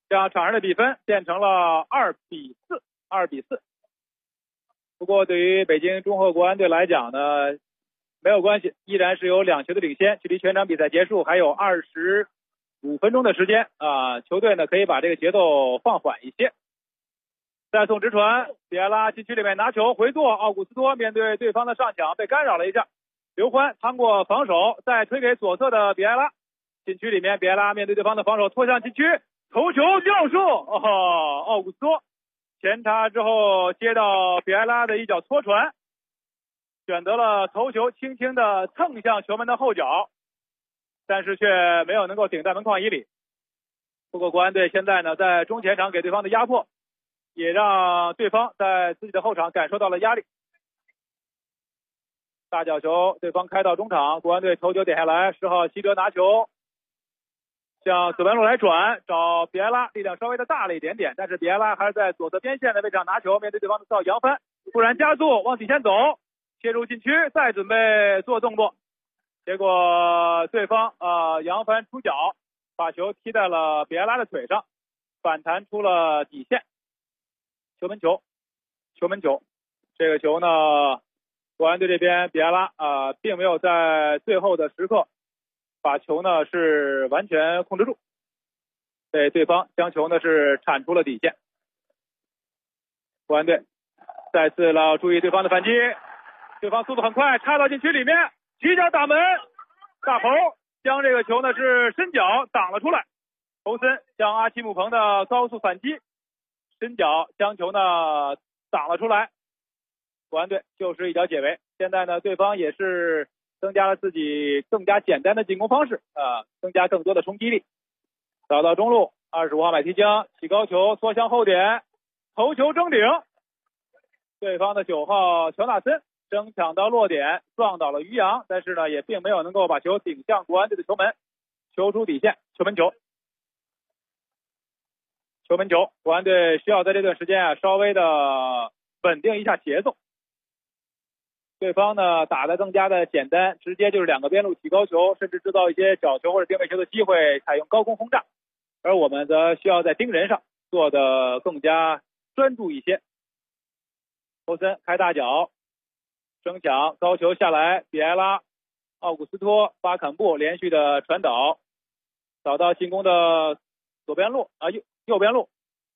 这样场上的比分变成了2-4。不过对于北京中赫国安队来讲呢，没有关系，依然是有2球的领先，距离全场比赛结束还有25分钟的时间啊，球队呢可以把这个节奏放缓一些。再送直传，比埃拉禁区里面拿球回做，奥古斯托面对对方的上抢被干扰了一下，刘欢趟过防守，再推给左侧的比埃拉，禁区里面比埃拉面对对方的防守拖向禁区，头球吊射，奥古斯托前插之后接到比埃拉的一脚搓传，选择了头球轻轻的蹭向球门的后脚，但是却没有能够顶在门框以里。不过国安队现在呢在中前场给对方的压迫，也让对方在自己的后场感受到了压力。大角球对方开到中场，国安队头球点下来，10号西哲拿球向左边路来转，找比埃拉，力量稍微的大了一点点，但是比埃拉还是在左侧边线的位置上拿球，面对对方的4号扬帆，突然加速往底线走，切入禁区，再准备做动作，结果对方扬帆出脚，把球踢在了比埃拉的腿上，反弹出了底线。球门球，这个球呢，国安队这边比埃拉并没有在最后的时刻把球呢是完全控制住，被对方将球呢是铲出了底线。国安队再次要注意对方的反击，对方速度很快，插到禁区里面，起脚打门，大侯将这个球呢是伸脚挡了出来，侯森将阿奇姆彭的高速反击伸脚将球呢挡了出来，国安队就是一脚解围。现在呢对方也是增加了自己更加简单的进攻方式增加更多的冲击力。找到中路，25号买提江起高球缩向后点，头球争顶，对方的9号乔纳森争抢到落点，撞倒了于洋，但是呢也并没有能够把球顶向国安队的球门，球出底线，球门球。国安队需要在这段时间稍微的稳定一下节奏。对方呢打得更加的简单，直接就是2个边路起高球，甚至制造一些角球或者定位球的机会，采用高空轰炸。而我们则需要在盯人上做得更加专注一些。侯森开大脚，争抢高球下来，比埃拉、奥古斯托、巴坎布连续的传导，找到进攻的左边路右边路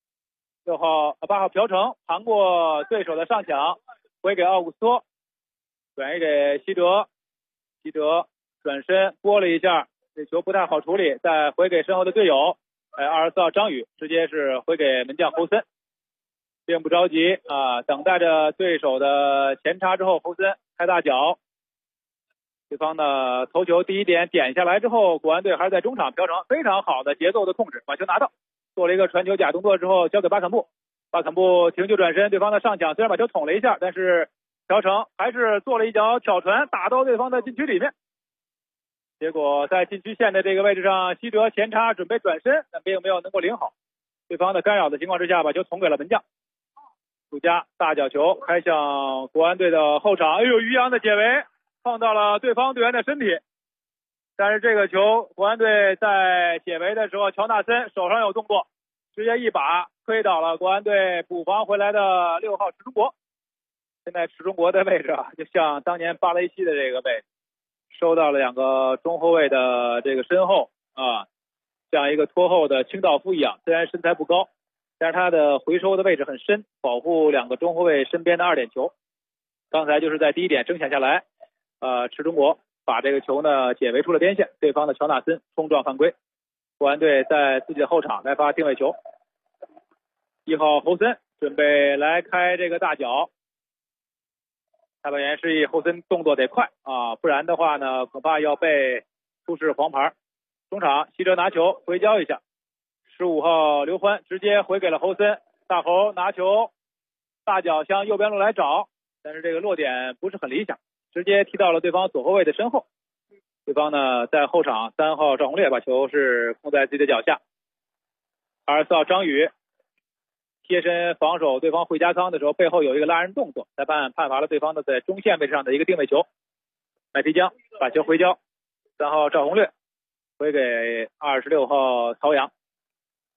，8号朴成扛过对手的上抢，回给奥古斯托，转移给西哲转身拨了一下，这球不太好处理，再回给身后的队友24号张宇，直接是回给门将侯森，并不着急等待着对手的前插之后，侯森开大脚，对方的头球第一点点下来之后，国安队还是在中场，朴成非常好的节奏的控制，把球拿到，做了一个传球假动作之后交给巴坎布停球转身，对方的上抢虽然把球捅了一下，但是朴成还是做了一脚挑传打到对方的禁区里面，结果在禁区线的这个位置上，西哲前插准备转身，但并没有能够领好，对方的干扰的情况之下把球捅给了门将杜佳，大角球开向国安队的后场，于洋的解围碰到了对方队员的身体，但是这个球国安队在解围的时候，乔纳森手上有动作，直接一把推倒了国安队补防回来的6号池中国。现在池中国的位置就像当年巴雷西的这个位置，收到了2个中后卫的这个身后像一个拖后的清道夫一样，虽然身材不高，但是他的回收的位置很深，保护2个中后卫身边的2点球。刚才就是在第一点争抢下来池中国把这个球呢解围出了边线，对方的乔纳森冲撞犯规，国安队在自己的后场来发定位球，1号侯森准备来开这个大脚，裁判员示意侯森动作得快不然的话呢恐怕要被出示黄牌。中场西哲拿球回交一下，15号刘欢直接回给了侯森，大侯拿球大脚向右边路来找，但是这个落点不是很理想，直接踢到了对方左后卫的身后，对方呢在后场3号赵宏烈把球是控在自己的脚下，24号张宇贴身防守对方惠家康的时候，背后有一个拉人动作，裁判判罚了对方的在中线位置上的一个定位球，麦皮江把球回交，3号赵宏略回给26号曹阳。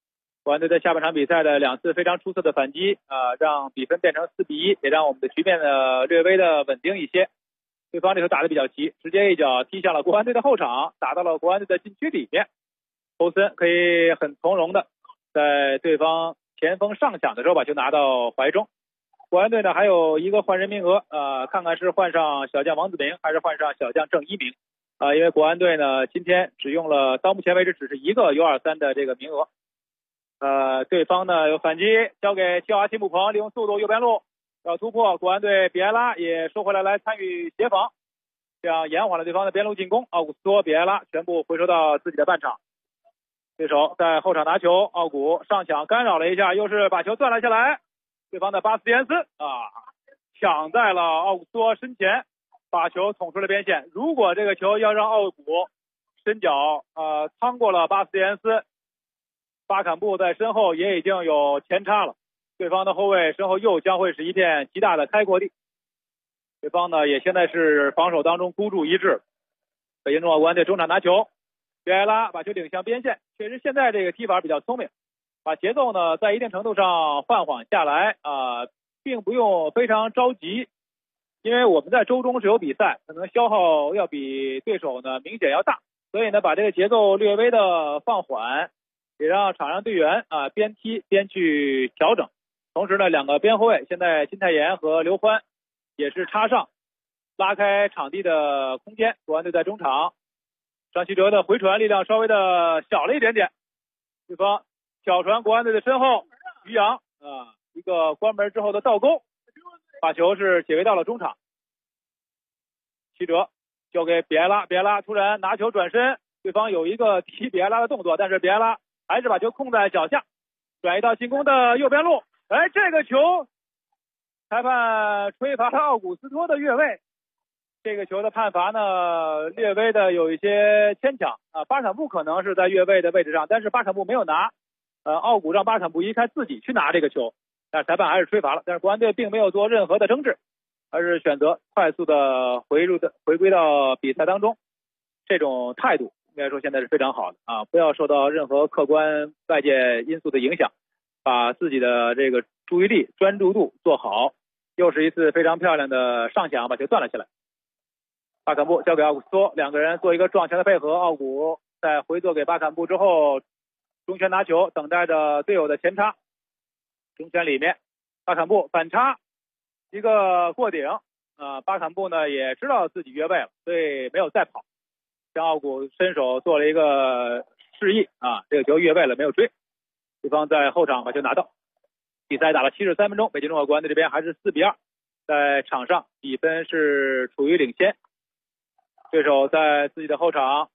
国安队在下半场比赛的2次非常出色的反击让比分变成4-1，也让我们的局面呢略微的稳定一些。对方这球打得比较急，直接一脚踢向了国安队的后场，打到了国安队的禁区里面。欧森可以很从容的在对方前锋上抢的时候把球拿到怀中。国安队呢还有一个换人名额，看看是换上小将王子明还是换上小将郑一鸣。因为国安队呢今天只用了到目前为止只是一个 U23 的这个名额。对方呢有反击，交给齐奥阿齐姆彭，利用速度右边路要突破，国安队比埃拉也收回来参与协防，这样延缓了对方的边路进攻。奥古斯托、比埃拉全部回收到自己的半场。对手在后场拿球，奥古上抢干扰了一下，又是把球断了下来。对方的巴斯蒂安斯抢在了奥古斯托身前，把球捅出了边线。如果这个球要让奥古伸脚趟过了巴斯蒂安斯，巴坎布在身后也已经有前插了，对方的后卫身后又将会是一片极大的开阔地。对方呢也现在是防守当中孤注一掷。北京中国国安队中场拿球，比埃拉把球领向边线，确实现在这个踢法比较聪明，把节奏呢在一定程度上放缓下来并不用非常着急，因为我们在周中是有比赛，可能消耗要比对手呢明显要大，所以呢把这个节奏略微的放缓，也让场上队员边踢边去调整。同时呢2个边后卫现在金泰妍和刘欢也是插上，拉开场地的空间。国安队在中场，张稀哲的回传力量稍微的小了一点点，对方挑传国安队的身后，于洋一个关门之后的倒钩，把球是解围到了中场。稀哲交给比埃拉，比埃拉突然拿球转身，对方有一个踢比埃拉的动作，但是比埃拉还是把球控在脚下，转移到进攻的右边路。这个球裁判吹罚了奥古斯托的越位，这个球的判罚呢略微的有一些牵强巴坎布可能是在越位的位置上，但是巴坎布没有拿，奥古让巴坎布移开自己去拿这个球，但是裁判还是吹罚了。但是国安队并没有做任何的争执，而是选择快速的回归到比赛当中，这种态度应该说现在是非常好的不要受到任何客观外界因素的影响，把自己的这个注意力专注度做好。又是一次非常漂亮的上抢，把球断了下来。巴坎布交给奥古斯托，两个人做一个撞墙的配合，奥古在回做给巴坎布之后，中圈拿球，等待着队友的前插。中圈里面，巴坎布反插一个过顶巴坎布呢也知道自己越位了，所以没有再跑，向奥古伸手做了一个示意这个球越位了，没有追。对方在后场把球拿到。比赛打了73分钟，北京中国国安队这边还是4-2，在场上比分是处于领先。对手在自己的后场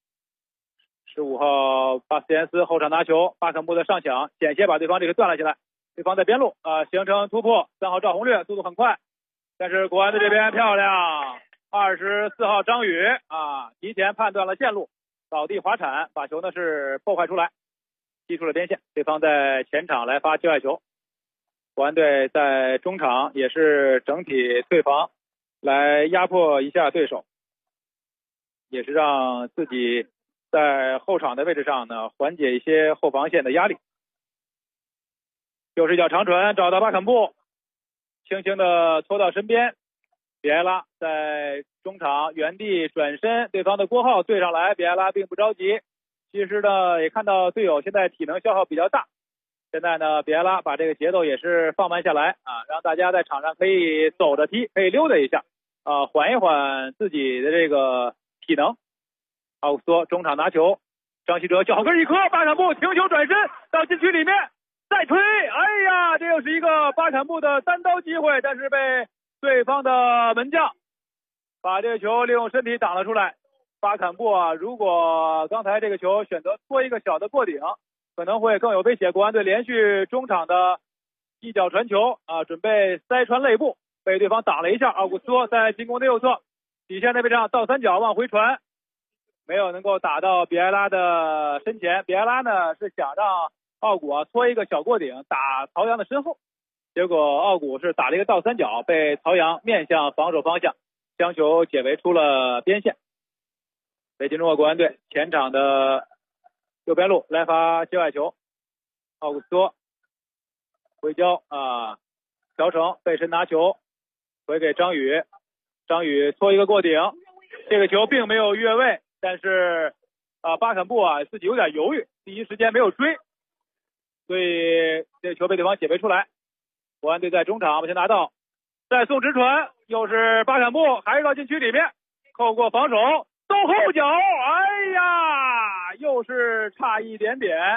，15号巴斯蒂安斯后场拿球，巴坎布的上抢险些把对方这个断了下来，对方在边路形成突破，3号赵宏略速度很快，但是国安队这边漂亮，24号张宇提前判断了线路，倒地滑铲把球呢是破坏出来，踢出了边线。对方在前场来发界外球，国安队在中场也是整体退防来压迫一下对手，也是让自己在后场的位置上呢缓解一些后防线的压力。又是一脚长传找到巴坎布，轻轻的拖到身边，比埃拉在中场原地转身，对方的郭浩对上来，比埃拉并不着急，其实呢也看到队友现在体能消耗比较大，现在呢比埃拉把这个节奏也是放慢下来让大家在场上可以走着踢，可以溜达一下缓一缓自己的这个体能。奥古斯托中场拿球，张稀哲脚跟一磕，巴坎布停球转身到禁区里面再推，哎呀，这又是一个巴坎布的单刀机会，但是被对方的门将把这个球利用身体挡了出来。巴坎布如果刚才这个球选择拖一个小的过顶，可能会更有威胁。国安队连续中场的一脚传球准备塞穿肋部，被对方挡了一下。奥古斯托在进攻的右侧底线那位上倒三角往回传，没有能够打到比埃拉的身前。比埃拉呢是想让奥古搓一个小过顶打曹阳的身后，结果奥古是打了一个倒三角，被曹阳面向防守方向将球解围出了边线。北京中国国安队前场的右边路来发界外球， 奥古斯托回交乔成背身拿球回给张宇，张宇搓一个过顶，这个球并没有越位，但是巴坎布自己有点犹豫，第一时间没有追，所以这个球被对方解围出来。国安队在中场目前拿到，再送直传，又是巴坎布，还是到禁区里面扣过防守，动后脚，哎呀，又是差一点点，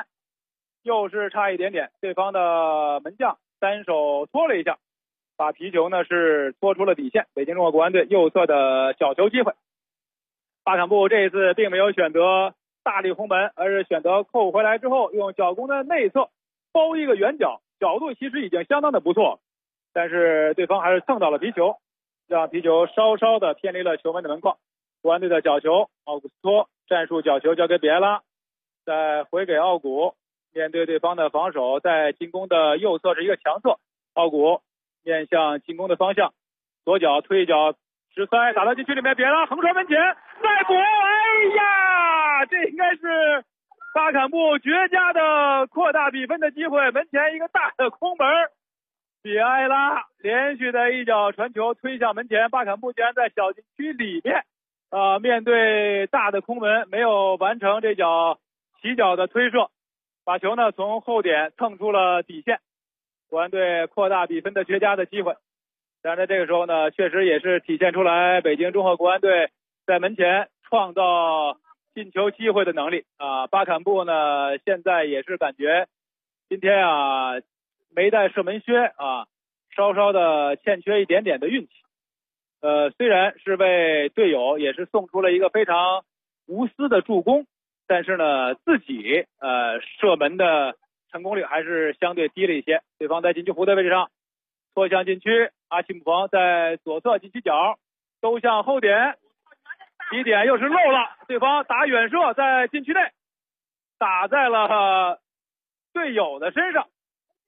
对方的门将单手搓了一下，把皮球呢是搓出了底线。北京中国国安队右侧的角球机会，巴坎布这一次并没有选择大力轰门，而是选择扣回来之后用脚弓的内侧包一个圆角，角度其实已经相当的不错，但是对方还是蹭到了皮球，让皮球稍稍的偏离了球门的门框。国安队的角球，奥古斯托战术角球交给比埃拉，再回给奥古，面对对方的防守，在进攻的右侧是一个强侧，奥古面向进攻的方向，左脚推一脚直塞，打到禁区里面，比埃拉横传门前再补，哎呀，这应该是巴坎布绝佳的扩大比分的机会，门前一个大的空门，比埃拉连续的一脚传球推向门前，巴坎布竟然在小禁区里面面对大的空门没有完成这脚起脚的推射，把球呢从后点蹭出了底线，国安队扩大比分的绝佳的机会。但是在这个时候呢，确实也是体现出来北京中赫国安队在门前创造进球机会的能力巴坎布呢现在也是感觉今天没带射门靴稍稍的欠缺一点点的运气。虽然是为队友也是送出了一个非常无私的助攻，但是呢自己射门的成功率还是相对低了一些。对方在禁区弧的位置上拖向禁区，阿奇姆彭在左侧禁区角兜向后点，起点又是漏了，对方打远射在禁区内打在了队友的身上，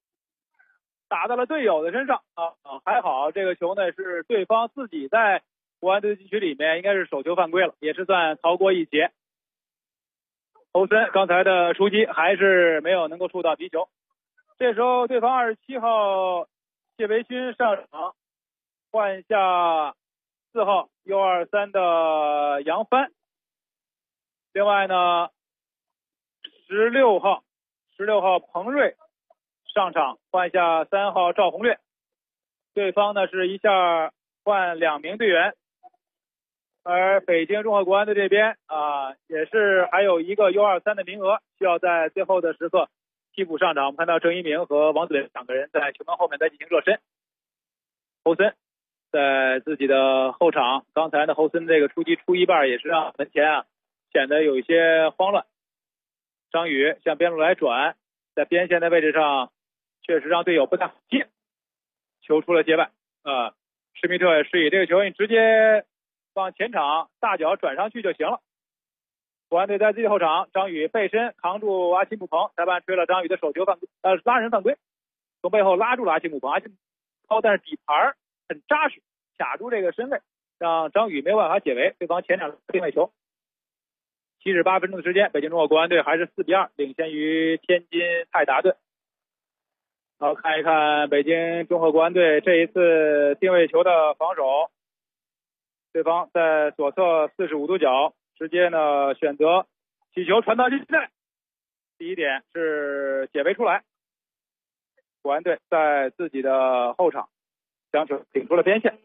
还好这个球呢是对方自己在国安队禁区里面，应该是手球犯规了，也是算逃过一劫。欧森刚才的出击还是没有能够触到皮球，这时候对方27号谢维勋上场，换下4号 U23 的杨帆，另外呢16号彭睿上场，换下3号赵宏略。对方呢是一下换2名队员，而北京中赫国安队这边也是还有一个 U23 的名额，需要在最后的时刻替补上场。我们看到郑一鸣和王子磊2个人在球门后面在进行热身。侯森在自己的后场，刚才呢侯森这个出击出一半也是让门前显得有一些慌乱。张宇向边路来转，在边线的位置上确实让队友不太好接，球出了界外施密特也示意这个球你直接往前场大脚转上去就行了。国安队在自己后场，张宇背身扛住阿奇姆彭，裁判吹了张宇的手球犯规拉人犯规，从背后拉住了阿奇姆彭，阿奇姆彭但是底盘很扎实，卡住这个身位，让张宇没有办法解围，对方前场定位球。78分钟的时间，北京中赫国安队还是4-2领先于天津泰达队。好，看一看北京中赫国安队这一次定位球的防守，对方在左侧45度角直接呢选择起球传到禁区内，第一点是解围出来，国安队在自己的后场将球顶出了边线。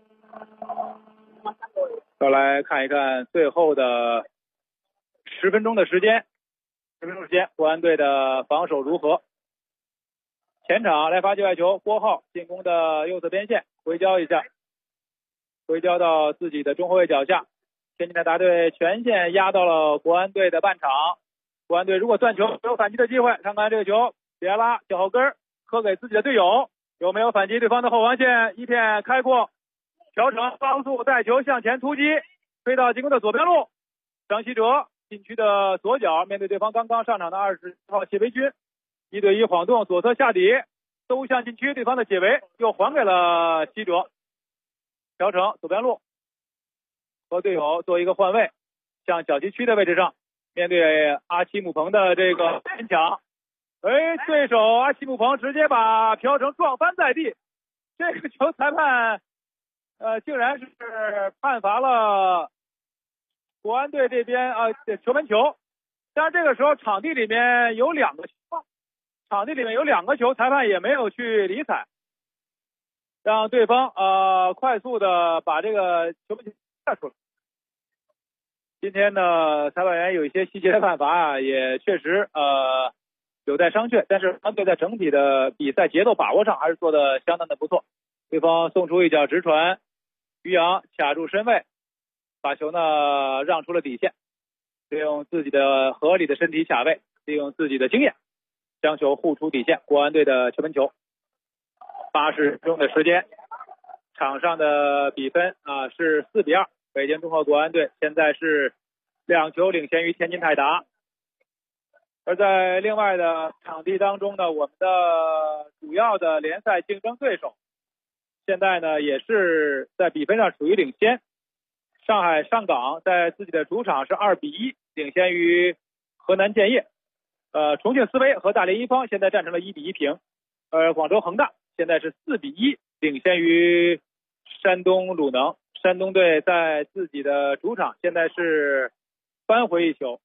再来看一看最后的10分钟的时间，国安队的防守如何？前场来发界外球，郭浩进攻的右侧边线回交一下，回交到自己的中后卫脚下，天津泰达队全线压到了国安队的半场。国安队如果断球有反击的机会，看看这个球比埃拉脚后跟磕给自己的队友，有没有反击？对方的后防线一片开阔，乔成高速带球向前突击，推到进攻的左边路，张稀哲禁区的左脚面对对方刚刚上场的20号谢维军，1对1晃动，左侧下底兜向禁区，对方的解围又还给了稀哲。乔成左边路和队友做一个换位，向小禁区的位置上面对阿奇姆彭的这个牵抢， 对手阿奇姆彭直接把朴成撞翻在地，这个球裁判竟然是判罚了国安队这边球门球。但是这个时候场地里面有两个球，裁判也没有去理睬，让对方快速的把这个球门球下出来。今天呢，裁判员有一些细节的判罚也确实有待商榷，但是国安队在整体的比赛节奏把握上还是做的相当的不错。对方送出一脚直传，于洋卡住身位，把球呢让出了底线，利用自己的合理的身体卡位，利用自己的经验，将球护出底线。国安队的球门球。80分钟的时间，场上的比分是4-2，北京中赫国安队现在是2球领先于天津泰达。而在另外的场地当中呢，我们的主要的联赛竞争对手现在呢也是在比分上处于领先。上海上港在自己的主场是2-1领先于河南建业。重庆斯威和大连一方现在战成了1-1平。广州恒大现在是4-1领先于山东鲁能。山东队在自己的主场现在是扳回一球。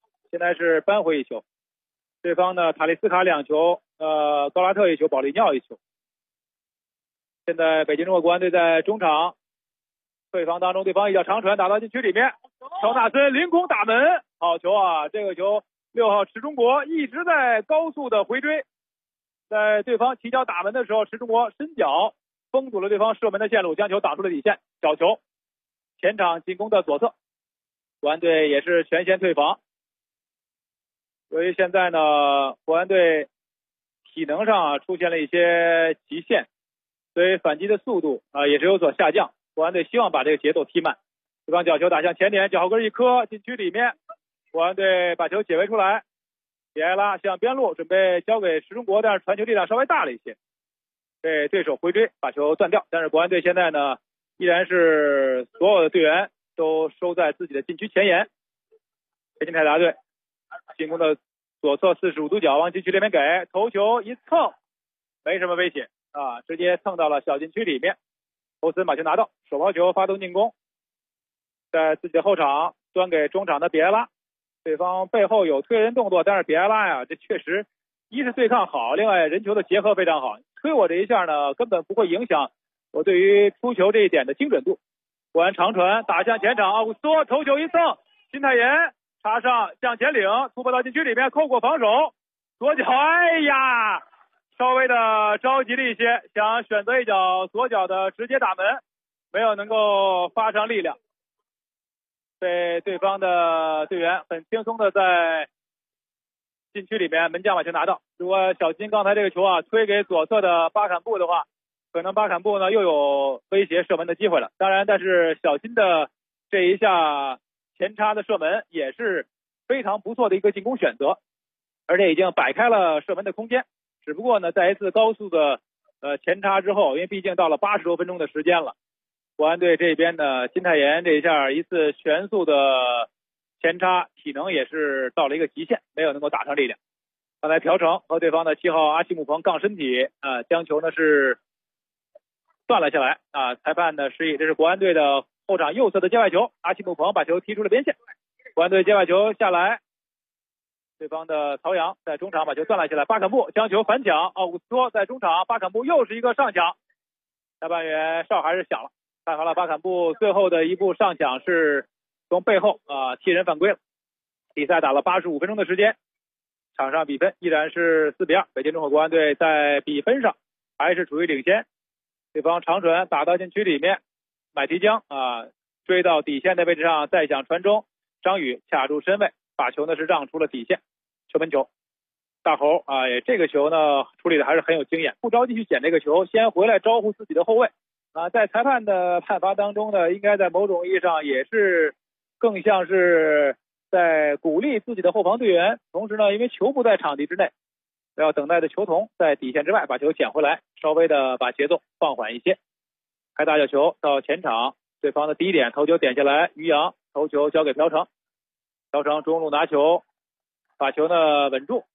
对方呢，塔利斯卡2球，高拉特1球，保利尼奥1球。现在北京中赫国安队在中场对方当中，对方一脚长传打到禁区里面，乔纳森凌空打门，好球啊！这个球6号池中国一直在高速的回追，在对方起脚打门的时候，池中国伸脚封堵了对方射门的线路，将球打出了底线，角球。前场进攻的左侧，国安队也是全线退防。由于现在呢，国安队体能上出现了一些极限，所以反击的速度也是有所下降。国安队希望把这个节奏踢慢。对方角球打向前点，脚后跟一磕，禁区里面，国安队把球解围出来。比埃拉向边路准备交给石中国，但是传球力量稍微大了一些，被对手回追把球断掉。但是国安队现在呢，依然是所有的队员都收在自己的禁区前沿。北京泰达队进攻的左侧45度角往禁区里面给，头球一蹭，没什么威胁直接蹭到了小禁区里面。欧森把球拿到，手抛球发动进攻，在自己的后场端给中场的比埃拉，对方背后有推人动作，但是比埃拉呀，这确实一是对抗好，另外人球的结合非常好，推我这一下呢根本不会影响我对于出球这一点的精准度。国安长传打向前场，奥古斯托头球一蹭，金泰妍插上向前领，突破到禁区里面，扣过防守，左脚哎呀稍微的着急了一些，想选择一脚左脚的直接打门，没有能够发上力量，被对方的队员很轻松的在禁区里面门将把球拿到。如果小金刚才这个球推给左侧的巴坎布的话，可能巴坎布呢又有威胁射门的机会了。当然，但是小金的这一下前插的射门也是非常不错的一个进攻选择，而且已经摆开了射门的空间。只不过呢，在一次高速的前插之后，因为毕竟到了80多分钟的时间了，国安队这边呢，金泰妍这一下一次全速的前插，体能也是到了一个极限，没有能够打上力量。刚才朴成和对方的7号阿奇姆彭杠身体将球呢是断了下来裁判的示意，这是国安队的后场右侧的界外球，阿奇姆彭把球踢出了边线，国安队界外球下来，对方的曹阳在中场把球断了下来，巴坎布将球反抢，奥古斯托在中场，巴坎布又是一个上抢，裁判员哨还是响了，看好了巴坎布最后的一步上抢是从背后踢人犯规了。比赛打了85分钟的时间，场上比分依然是4-2，北京中赫国安队在比分上还是处于领先。对方长传打到禁区里面，买提江追到底线的位置上，再想传中，张宇卡住身位，把球呢是让出了底线，球门球。大猴这个球呢处理的还是很有经验，不着急去捡这个球，先回来招呼自己的后卫在裁判的判罚当中呢，应该在某种意义上也是更像是在鼓励自己的后防队员，同时呢，因为球不在场地之内，要等待的球童在底线之外把球捡回来，稍微的把节奏放缓一些。开大角球到前场，对方的第一点头球点下来，于洋头球交给朴成，朴成中路拿球，把球呢稳住，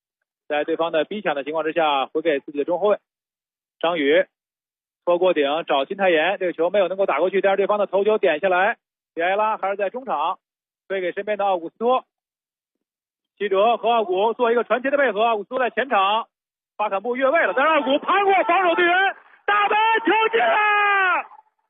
在对方的逼抢的情况之下，回给自己的中后卫张宇拖过顶找金泰妍，这个球没有能够打过去，但是对方的头球点下来，比埃拉还是在中场推给身边的奥古斯托，齐哲和奥古做一个传切的配合，奥古斯托在前场，巴坎布越位了，但是奥古攀过防守队员，大门球进了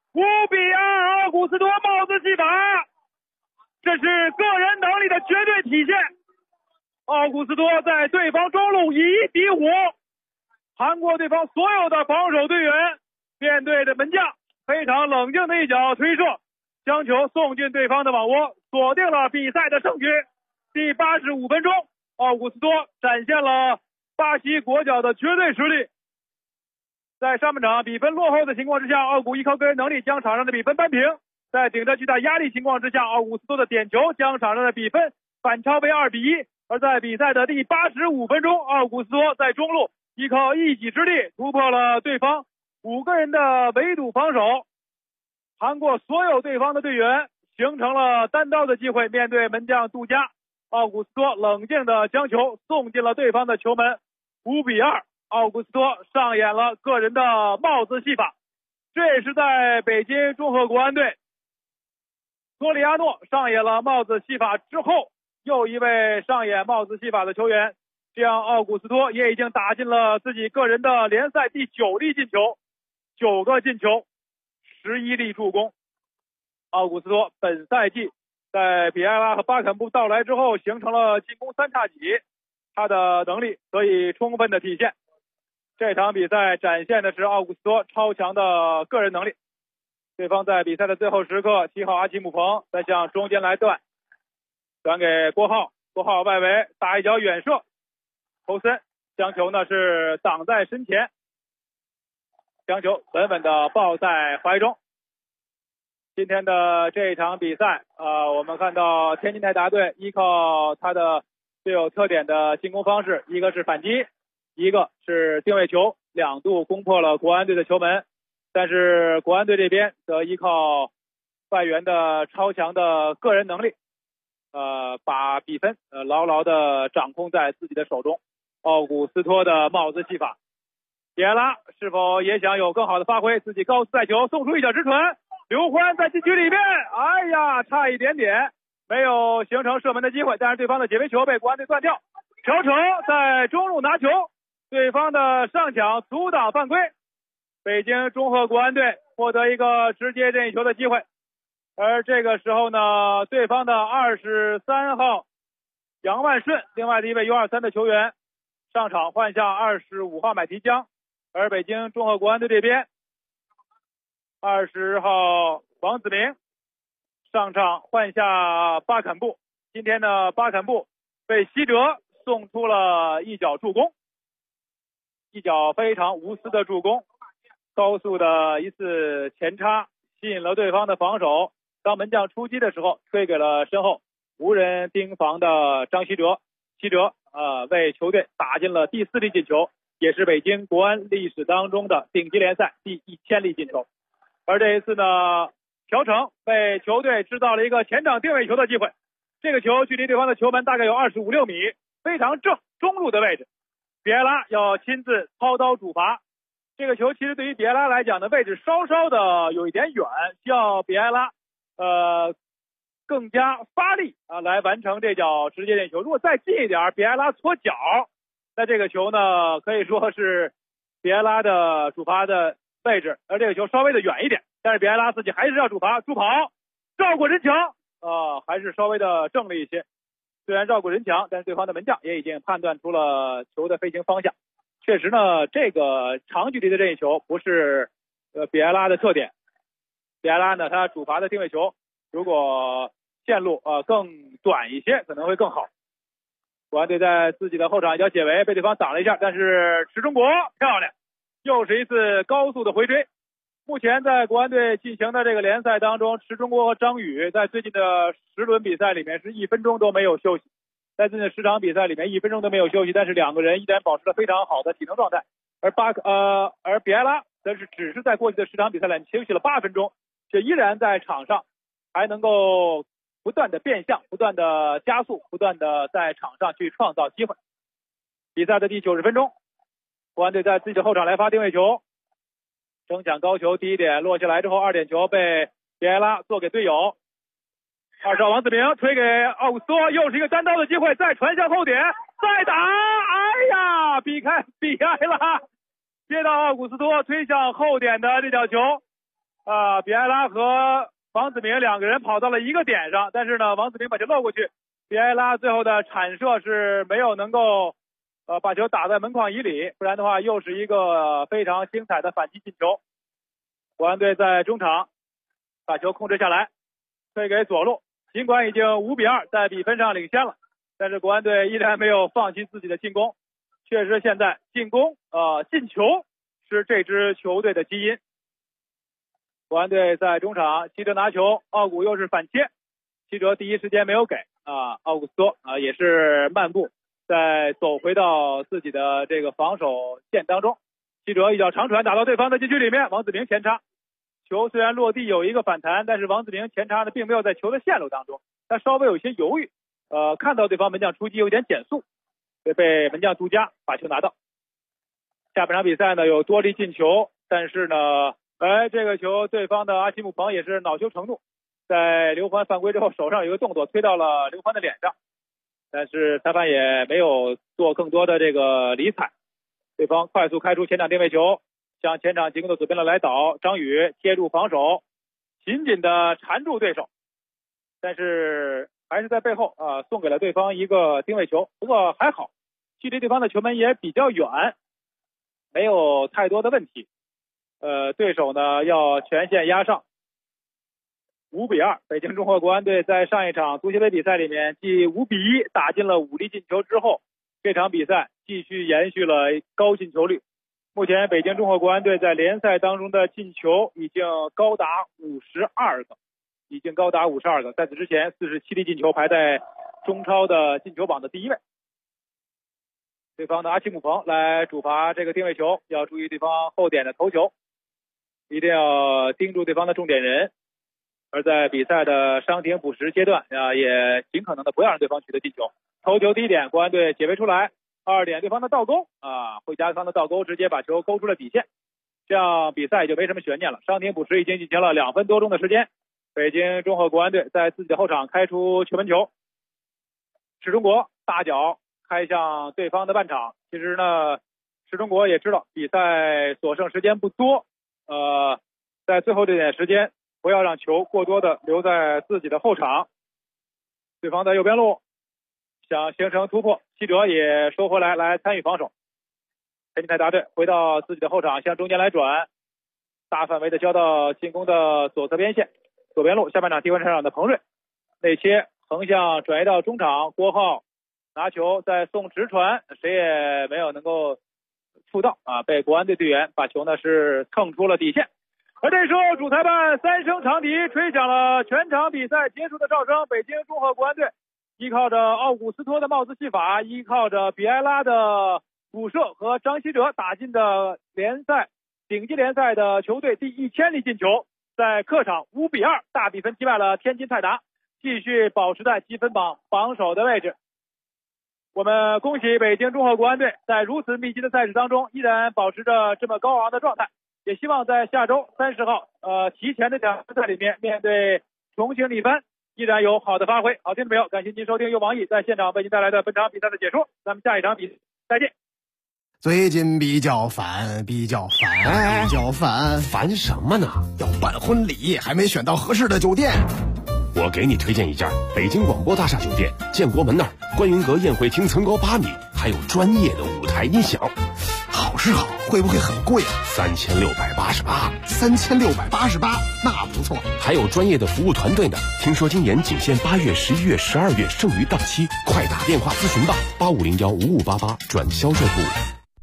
，5-2，奥古斯托帽子戏法，这是个人能力的绝对体现。奥古斯托在对方中路以1敌5，盘过对方所有的防守队员，面对着门将非常冷静的一脚推射，将球送进对方的网窝，锁定了比赛的胜局。第85分钟，奥古斯托展现了巴西国脚的绝对实力。在上半场比分落后的情况之下，奥古依靠个人能力将场上的比分扳平，在顶着巨大压力情况之下，奥古斯托的点球将场上的比分反超为2-1。而在比赛的第85分钟，奥古斯托在中路依靠一己之力突破了对方5个人的围堵防守，盘过所有对方的队员，形成了单刀的机会。面对门将杜佳，奥古斯托冷静的将球送进了对方的球门，5-2。奥古斯托上演了个人的帽子戏法，这也是在北京中赫国安队托里亚诺上演了帽子戏法之后，又一位上演帽子戏法的球员，这样奥古斯托也已经打进了自己个人的联赛第9粒进球，9个进球，11粒助攻。奥古斯托本赛季在比埃拉和巴坎布到来之后，形成了进攻3叉戟，他的能力得以充分的体现。这场比赛展现的是奥古斯托超强的个人能力。对方在比赛的最后时刻，7号阿奇姆彭再向中间来断，转给郭浩，郭浩外围打一脚远射，侯森将球呢是挡在身前，将球稳稳的抱在怀中。今天的这场比赛我们看到天津泰达队依靠他的最有特点的进攻方式，一个是反击，一个是定位球，2度攻破了国安队的球门。但是国安队这边则依靠外援的超强的个人能力把比分牢牢的掌控在自己的手中。奥古斯托的帽子戏法，比埃拉是否也想有更好的发挥？自己高斯带球送出一脚直传，刘欢在禁区里面，哎呀，差一点点没有形成射门的机会，但是对方的解围球被国安队断掉。朴成在中路拿球，对方的上抢阻挡犯规，北京中赫国安队获得一个直接任意球的机会。而这个时候呢，对方的23号杨万顺，另外的一位 U23 的球员上场换下25号买提江，而北京中赫国安队这边20号王子明上场换下巴坎布。今天的巴坎布被西哲送出了一脚助攻，一脚非常无私的助攻，高速的一次前插吸引了对方的防守，当门将出击的时候推给了身后无人盯防的张稀哲，稀哲为球队打进了第4粒进球，也是北京国安历史当中的顶级联赛第1000粒进球。而这一次呢，朴成为球队制造了一个前场定位球的机会，这个球距离对方的球门大概有25-26米，非常正中路的位置，比埃拉要亲自操刀主罚。这个球其实对于比埃拉来讲的位置稍稍的有一点远，需要比埃拉更加发力来完成这脚直接任意球。如果再近一点，比埃拉搓脚，那这个球呢可以说是比埃拉的主罚的位置，而这个球稍微的远一点，但是比埃拉自己还是要主罚，助跑绕过人墙还是稍微的正了一些。虽然绕过人墙，但是对方的门将也已经判断出了球的飞行方向。确实呢，这个长距离的任意球不是比埃拉的特点。比埃拉呢，他主罚的定位球如果线路更短一些可能会更好。国安队在自己的后场一脚解围被对方挡了一下，但是池中国漂亮，又是一次高速的回追。目前在国安队进行的这个联赛当中，池中国和张宇在最近的10轮比赛里面是1分钟都没有休息，在最近的10场比赛里面1分钟都没有休息，但是2个人依然保持了非常好的体能状态。而比埃拉则是只是在过去的10场比赛里休息了8分钟，却依然在场上还能够不断的变向，不断的加速，不断的在场上去创造机会。 比赛的第90分钟，国安队在自己的后场来发定位球，争抢高球，第一点落下来之后，2点球被比埃拉做给队友。20号王子明推给奥古斯托，又是一个单刀的机会，再传向后点，再打，哎呀，比埃拉接到奥古斯托推向后点的这脚球，比埃拉和王子明2个人跑到了一个点上，但是呢，王子明把球漏过去，比埃拉最后的铲射是没有能够把球打在门框以里，不然的话又是一个非常精彩的反击进球。国安队在中场把球控制下来，推给左路，尽管已经5-2在比分上领先了，但是国安队依然没有放弃自己的进攻。确实现在进攻进球是这支球队的基因。国安队在中场，齐哲拿球，奥古又是反切，齐哲第一时间没有给奥古斯托也是漫步再走回到自己的这个防守线当中，齐哲一脚长传打到对方的禁区里面，王子明前插，球虽然落地有一个反弹，但是王子明前插呢并没有在球的线路当中，他稍微有些犹豫，看到对方门将出击有点减速，被门将杜佳把球拿到。下半场比赛呢有多粒进球，但是呢这个球对方的阿奇姆彭也是恼羞成怒，在刘欢犯规之后手上有一个动作推到了刘欢的脸上，但是裁判也没有做更多的这个理睬。对方快速开出前场定位球，向前场进攻的左边路来倒，张宇贴住防守，紧紧的缠住对手，但是还是在背后送给了对方一个定位球。不过还好，距离对方的球门也比较远，没有太多的问题。对手呢要全线压上。5-2，北京中赫国安队在上一场足协杯比赛里面继5-1打进了5粒进球之后，这场比赛继续延续了高进球率。目前北京中赫国安队在联赛当中的进球已经高达52个，在此之前47粒进球排在中超的进球榜的第1位。对方的阿奇姆彭来主罚这个定位球，要注意对方后点的头球，一定要盯住对方的重点人。而在比赛的伤停补时阶段也尽可能的不要让对方取得进球。头球第一点，国安队解围出来，2点对方的倒钩惠家康的倒钩直接把球勾出了底线，这样比赛就没什么悬念了。伤停补时已经进行了2分多钟的时间，北京中赫国安队在自己的后场开出球门球，史中国大脚开向对方的半场。其实呢，史中国也知道比赛所剩时间不多，在最后这点时间不要让球过多的留在自己的后场。对方在右边路想形成突破，西哲也收回来参与防守。北京泰达队回到自己的后场，向中间来转，大范围的交到进攻的左侧边线。左边路下半场替换上场的彭瑞内切横向转移到中场，郭浩拿球再送直传，谁也没有能够触到被国安队队员把球呢是蹭出了底线。而这时候主裁判3声长笛吹响了全场比赛结束的哨声，北京中赫国安队依靠着奥古斯托的帽子戏法，依靠着比埃拉的补射和张稀哲打进的顶级联赛的球队第1000粒进球，在客场5-2大比分击败了天津泰达，继续保持在积分榜榜首的位置。我们恭喜北京中赫国安队在如此密集的赛事当中依然保持着这么高昂的状态，也希望在下周30号提前的奖赛里面面对重庆力帆依然有好的发挥。好，听众朋友，感谢您收听由王毅在现场为您带来的本场比赛的解说，咱们下一场比赛再见。 最近比较烦什么呢？ 要办婚礼还没选到合适的酒店。 我给你推荐一家北京广播大厦酒店，建国门那儿观云阁宴会厅层高8米，还有专业的舞台音响。 好是好，会不会很贵啊 ？3688。 3688，那不错。 还有专业的服务团队呢。听说今年仅限8月、11月、12月，剩余档期，快打电话咨询吧，85015588转销售部。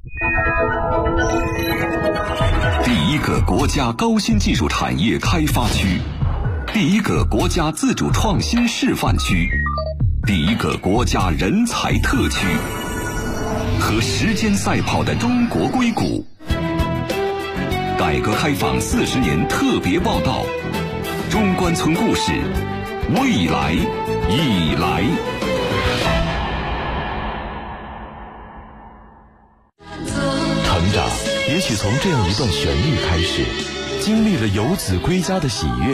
第一个国家高新技术产业开发区，第一个国家自主创新示范区，第一个国家人才特区，和时间赛跑的中国硅谷。改革开放40年特别报道，中关村故事，未来已来。 长，也许从这样一段旋律开始，经历了游子归家的喜悦，